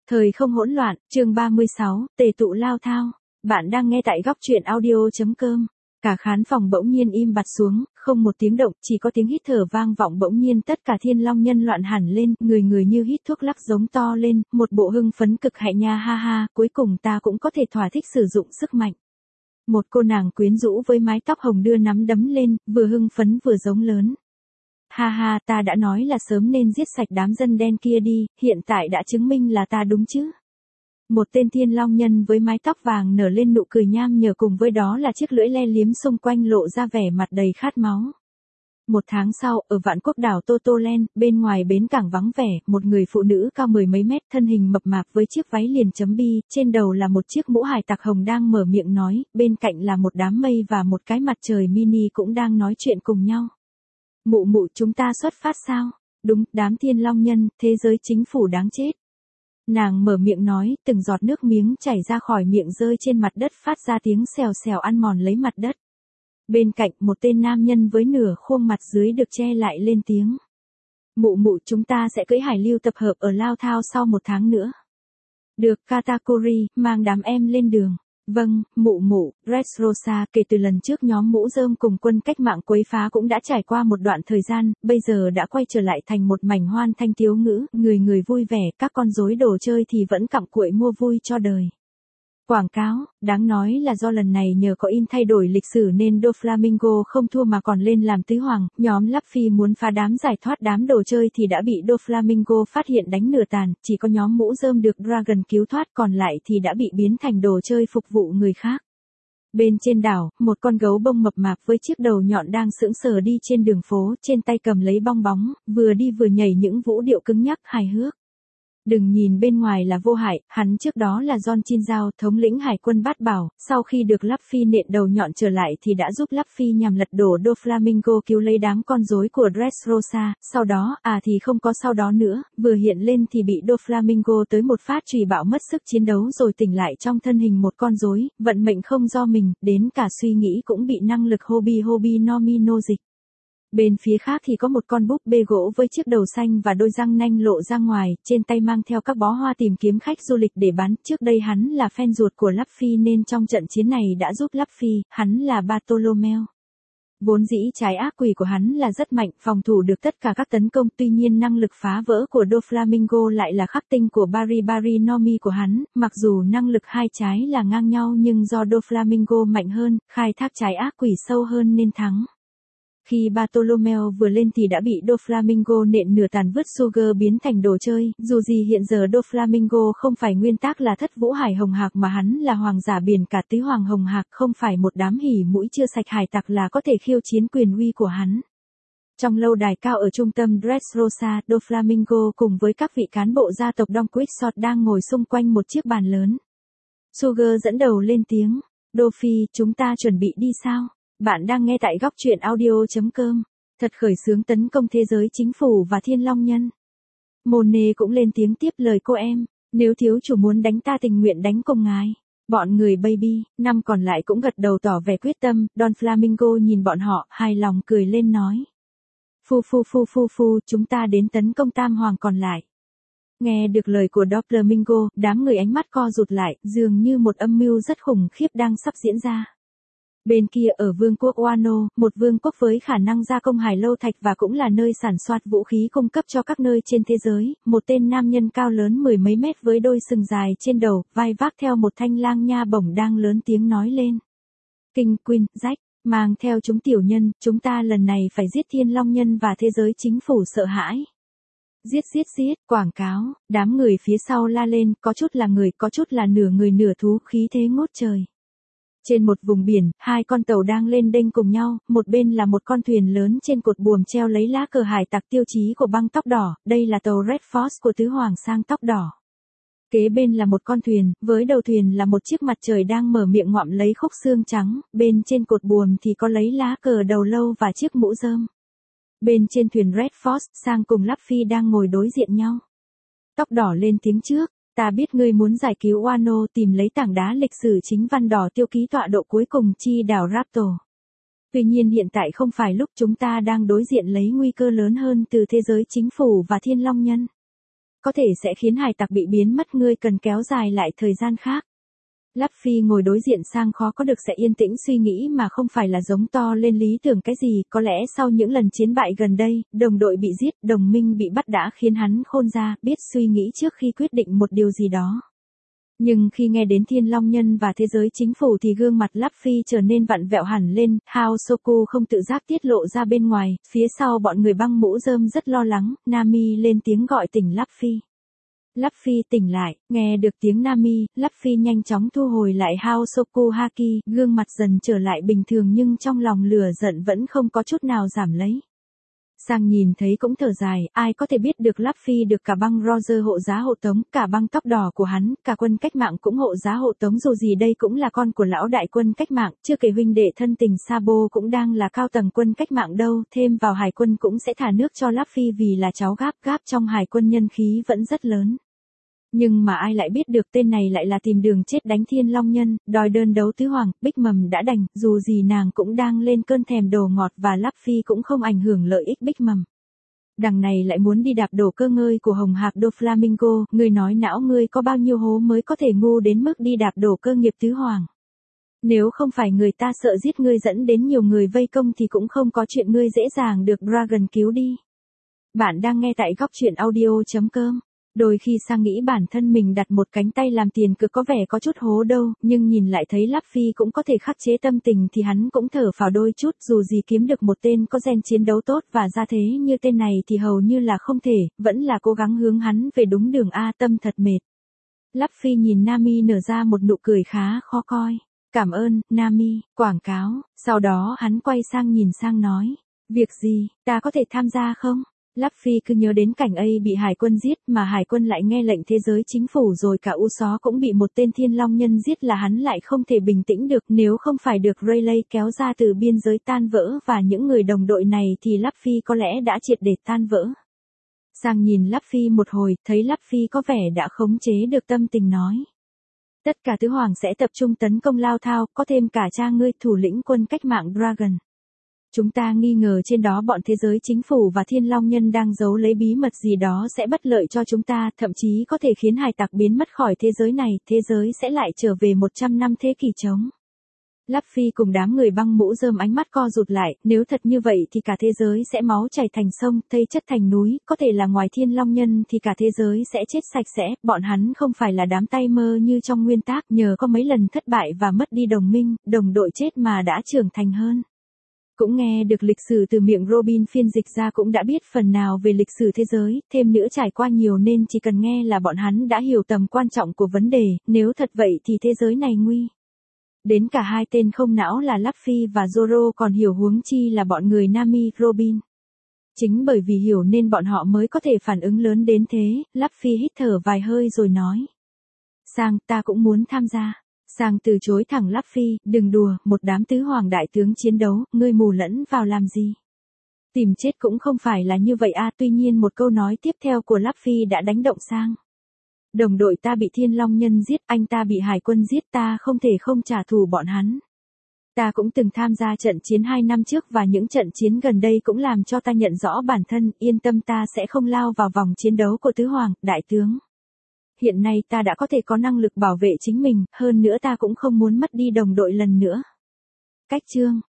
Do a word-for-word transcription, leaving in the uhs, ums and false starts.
Thời không hỗn loạn, chương ba mươi sáu, tề tụ lao thao. Bạn đang nghe tại góc truyện audio.com. Cả khán phòng bỗng nhiên im bặt xuống, không một tiếng động, chỉ có tiếng hít thở vang vọng bỗng nhiên tất cả thiên long nhân loạn hẳn lên, người người như hít thuốc lắc giống to lên, một bộ hưng phấn cực hại nha ha ha, cuối cùng ta cũng có thể thỏa thích sử dụng sức mạnh. Một cô nàng quyến rũ với mái tóc hồng đưa nắm đấm lên, vừa hưng phấn vừa giống lớn. Ha ha, ta đã nói là sớm nên giết sạch đám dân đen kia đi, hiện tại đã chứng minh là ta đúng chứ. Một tên thiên long nhân với mái tóc vàng nở lên nụ cười nham nhở, cùng với đó là chiếc lưỡi le liếm xung quanh lộ ra vẻ mặt đầy khát máu. Một tháng sau, ở vạn quốc đảo Totolen, bên ngoài bến cảng vắng vẻ, một người phụ nữ cao mười mấy mét, thân hình mập mạp với chiếc váy liền chấm bi, trên đầu là một chiếc mũ hải tặc hồng đang mở miệng nói, bên cạnh là một đám mây và một cái mặt trời mini cũng đang nói chuyện cùng nhau. Mụ mụ, chúng ta xuất phát sao? Đúng, đám thiên long nhân, thế giới chính phủ đáng chết. Nàng mở miệng nói, từng giọt nước miếng chảy ra khỏi miệng rơi trên mặt đất phát ra tiếng xèo xèo ăn mòn lấy mặt đất. Bên cạnh, một tên nam nhân với nửa khuôn mặt dưới được che lại lên tiếng. Mụ mụ, chúng ta sẽ cưỡi hải lưu tập hợp ở Lao Thao sau một tháng nữa. Được, Katakuri, mang đám em lên đường. Vâng, mụ mụ, Dressrosa, kể từ lần trước nhóm mũ rơm cùng quân cách mạng quấy phá cũng đã trải qua một đoạn thời gian, bây giờ đã quay trở lại thành một mảnh hoan thanh tiếu ngữ, người người vui vẻ, các con rối đồ chơi thì vẫn cặm cụi mua vui cho đời. Quảng cáo, đáng nói là do lần này nhờ có in thay đổi lịch sử nên Doflamingo không thua mà còn lên làm tứ hoàng, nhóm Luffy muốn phá đám giải thoát đám đồ chơi thì đã bị Doflamingo phát hiện đánh nửa tàn, chỉ có nhóm mũ rơm được Dragon cứu thoát, còn lại thì đã bị biến thành đồ chơi phục vụ người khác. Bên trên đảo, một con gấu bông mập mạp với chiếc đầu nhọn đang sững sờ đi trên đường phố, trên tay cầm lấy bong bóng, vừa đi vừa nhảy những vũ điệu cứng nhắc hài hước. Đừng nhìn bên ngoài là vô hại, hắn trước đó là John Chinzao, thống lĩnh hải quân bát bảo, sau khi được Luffy nện đầu nhọn trở lại thì đã giúp Luffy nhằm lật đổ Doflamingo cứu lấy đám con rối của Dressrosa, sau đó, à thì không có sau đó nữa, vừa hiện lên thì bị Doflamingo tới một phát chùy bạo mất sức chiến đấu rồi tỉnh lại trong thân hình một con rối, vận mệnh không do mình, đến cả suy nghĩ cũng bị năng lực Hobby Hobby no Mi nô dịch. Bên phía khác thì có một con búp bê gỗ với chiếc đầu xanh và đôi răng nanh lộ ra ngoài, trên tay mang theo các bó hoa tìm kiếm khách du lịch để bán. Trước đây hắn là fan ruột của Luffy nên trong trận chiến này đã giúp Luffy, hắn là Bartolomeo. Vốn dĩ trái ác quỷ của hắn là rất mạnh, phòng thủ được tất cả các tấn công, tuy nhiên năng lực phá vỡ của Doflamingo lại là khắc tinh của Bari Bari no Mi của hắn, mặc dù năng lực hai trái là ngang nhau nhưng do Doflamingo mạnh hơn, khai thác trái ác quỷ sâu hơn nên thắng. Khi Bartolomeo vừa lên thì đã bị Doflamingo nện nửa tàn vứt Sugar biến thành đồ chơi, dù gì hiện giờ Doflamingo không phải nguyên tác là thất vũ hải hồng hạc mà hắn là hoàng giả biển cả tứ hoàng hồng hạc, không phải một đám hỉ mũi chưa sạch hải tặc là có thể khiêu chiến quyền uy của hắn. Trong lâu đài cao ở trung tâm Dressrosa, Doflamingo cùng với các vị cán bộ gia tộc Don Quixote đang ngồi xung quanh một chiếc bàn lớn. Sugar dẫn đầu lên tiếng, Doffy, chúng ta chuẩn bị đi sao? Bạn đang nghe tại góc truyện audio.com. Thật khởi xướng tấn công thế giới chính phủ và thiên long nhân. Monet cũng lên tiếng tiếp lời cô em. Nếu thiếu chủ muốn đánh ta tình nguyện đánh cùng ngài. Bọn người baby, năm còn lại cũng gật đầu tỏ vẻ quyết tâm. Don Flamingo nhìn bọn họ, hài lòng cười lên nói. Phu phu phu phu phu, chúng ta đến tấn công tam hoàng còn lại. Nghe được lời của Doflamingo, đám người ánh mắt co rụt lại, dường như một âm mưu rất khủng khiếp đang sắp diễn ra. Bên kia ở vương quốc Wano, một vương quốc với khả năng gia công hải lâu thạch và cũng là nơi sản xuất vũ khí cung cấp cho các nơi trên thế giới, một tên nam nhân cao lớn mười mấy mét với đôi sừng dài trên đầu, vai vác theo một thanh lang nha bổng đang lớn tiếng nói lên. King Queen, Jack, mang theo chúng tiểu nhân, chúng ta lần này phải giết thiên long nhân và thế giới chính phủ sợ hãi. Giết giết giết, quảng cáo, đám người phía sau la lên, có chút là người, có chút là nửa người nửa thú, khí thế ngút trời. Trên một vùng biển, hai con tàu đang lên đênh cùng nhau, một bên là một con thuyền lớn trên cột buồm treo lấy lá cờ hải tặc tiêu chí của băng tóc đỏ, đây là tàu Red Force của tứ hoàng sang tóc đỏ. Kế bên là một con thuyền, với đầu thuyền là một chiếc mặt trời đang mở miệng ngoạm lấy khúc xương trắng, bên trên cột buồm thì có lấy lá cờ đầu lâu và chiếc mũ rơm. Bên trên thuyền Red Force, sang cùng Luffy đang ngồi đối diện nhau. Tóc đỏ lên tiếng trước. Ta biết ngươi muốn giải cứu Wano tìm lấy tảng đá lịch sử chính văn đỏ tiêu ký tọa độ cuối cùng chi đảo Raptor. Tuy nhiên hiện tại không phải lúc chúng ta đang đối diện lấy nguy cơ lớn hơn từ thế giới chính phủ và thiên long nhân. có thể sẽ khiến hải tặc bị biến mất, ngươi cần kéo dài lại thời gian khác. Luffy ngồi đối diện sang khó có được sẽ yên tĩnh suy nghĩ mà không phải là giống to lên lý tưởng cái gì, có lẽ sau những lần chiến bại gần đây, đồng đội bị giết, đồng minh bị bắt đã khiến hắn khôn ra, biết suy nghĩ trước khi quyết định một điều gì đó. Nhưng khi nghe đến Thiên Long Nhân và thế giới chính phủ thì gương mặt Luffy trở nên vặn vẹo hẳn lên, Hao Soku không tự giác tiết lộ ra bên ngoài, phía sau bọn người băng mũ rơm rất lo lắng, Nami lên tiếng gọi tỉnh Luffy. Luffy tỉnh lại, nghe được tiếng Nami, Luffy nhanh chóng thu hồi lại Hao Soku Haki, gương mặt dần trở lại bình thường nhưng trong lòng lửa giận vẫn không có chút nào giảm lấy. Sang nhìn thấy cũng thở dài, ai có thể biết được Luffy được cả băng Roger hộ giá hộ tống, cả băng tóc đỏ của hắn, cả quân cách mạng cũng hộ giá hộ tống, dù gì đây cũng là con của lão đại quân cách mạng, chưa kể huynh đệ thân tình Sabo cũng đang là cao tầng quân cách mạng đâu, thêm vào hải quân cũng sẽ thả nước cho Luffy vì là cháu gáp, gáp trong hải quân nhân khí vẫn rất lớn. Nhưng mà ai lại biết được tên này lại là tìm đường chết đánh Thiên Long Nhân, đòi đơn đấu tứ hoàng, Bích Mầm đã đành, dù gì nàng cũng đang lên cơn thèm đồ ngọt và Luffy cũng không ảnh hưởng lợi ích Bích Mầm. Đằng này lại muốn đi đạp đổ cơ ngơi của Hồng Hạc Doflamingo, ngươi nói não ngươi có bao nhiêu hố mới có thể ngu đến mức đi đạp đổ cơ nghiệp tứ hoàng. Nếu không phải người ta sợ giết ngươi dẫn đến nhiều người vây công thì cũng không có chuyện ngươi dễ dàng được Dragon cứu đi. Bạn đang nghe tại góc truyện audio chấm com. Đôi khi Sang nghĩ bản thân mình đặt một cánh tay làm tiền cực có vẻ có chút hố đâu, nhưng nhìn lại thấy Luffy cũng có thể khắc chế tâm tình thì hắn cũng thở phào đôi chút, dù gì kiếm được một tên có gen chiến đấu tốt và ra thế như tên này thì hầu như là không thể, vẫn là cố gắng hướng hắn về đúng đường A, tâm thật mệt. Luffy nhìn Nami nở ra một nụ cười khá khó coi. Cảm ơn, Nami, quảng cáo, sau đó hắn quay sang nhìn Sang nói, việc gì, ta có thể tham gia không? Luffy cứ nhớ đến cảnh A bị hải quân giết mà hải quân lại nghe lệnh thế giới chính phủ rồi cả Usopp cũng bị một tên Thiên Long Nhân giết là hắn lại không thể bình tĩnh được, nếu không phải được Rayleigh kéo ra từ biên giới tan vỡ và những người đồng đội này thì Luffy có lẽ đã triệt để tan vỡ. Sang nhìn Luffy một hồi, thấy Luffy có vẻ đã khống chế được tâm tình nói. Tất cả tứ hoàng sẽ tập trung tấn công Lao Thao, có thêm cả cha ngươi thủ lĩnh quân cách mạng Dragon. Chúng ta nghi ngờ trên đó bọn thế giới chính phủ và Thiên Long Nhân đang giấu lấy bí mật gì đó sẽ bất lợi cho chúng ta, thậm chí có thể khiến hải tặc biến mất khỏi thế giới này, thế giới sẽ lại trở về một trăm năm thế kỷ trống. Luffy cùng đám người băng mũ rơm ánh mắt co rụt lại, nếu thật như vậy thì cả thế giới sẽ máu chảy thành sông, thây chất thành núi, có thể là ngoài Thiên Long Nhân thì cả thế giới sẽ chết sạch sẽ, bọn hắn không phải là đám tay mơ như trong nguyên tác, nhờ có mấy lần thất bại và mất đi đồng minh, đồng đội chết mà đã trưởng thành hơn. Cũng nghe được lịch sử từ miệng Robin phiên dịch ra cũng đã biết phần nào về lịch sử thế giới, thêm nữa trải qua nhiều nên chỉ cần nghe là bọn hắn đã hiểu tầm quan trọng của vấn đề, nếu thật vậy thì thế giới này nguy. Đến cả hai tên không não là Luffy và Zoro còn hiểu huống chi là bọn người Nami, Robin. Chính bởi vì hiểu nên bọn họ mới có thể phản ứng lớn đến thế, Luffy hít thở vài hơi rồi nói. Sang, ta cũng muốn tham gia. Sang từ chối thẳng Luffy, đừng đùa, một đám tứ hoàng đại tướng chiến đấu, ngươi mù lẫn vào làm gì? Tìm chết cũng không phải là như vậy à, tuy nhiên một câu nói tiếp theo của Luffy đã đánh động Sang. Đồng đội ta bị Thiên Long Nhân giết, anh ta bị hải quân giết, ta không thể không trả thù bọn hắn. Ta cũng từng tham gia trận chiến hai năm trước và những trận chiến gần đây cũng làm cho ta nhận rõ bản thân, yên tâm ta sẽ không lao vào vòng chiến đấu của tứ hoàng, đại tướng. Hiện nay ta đã có thể có năng lực bảo vệ chính mình, hơn nữa ta cũng không muốn mất đi đồng đội lần nữa. Cách chương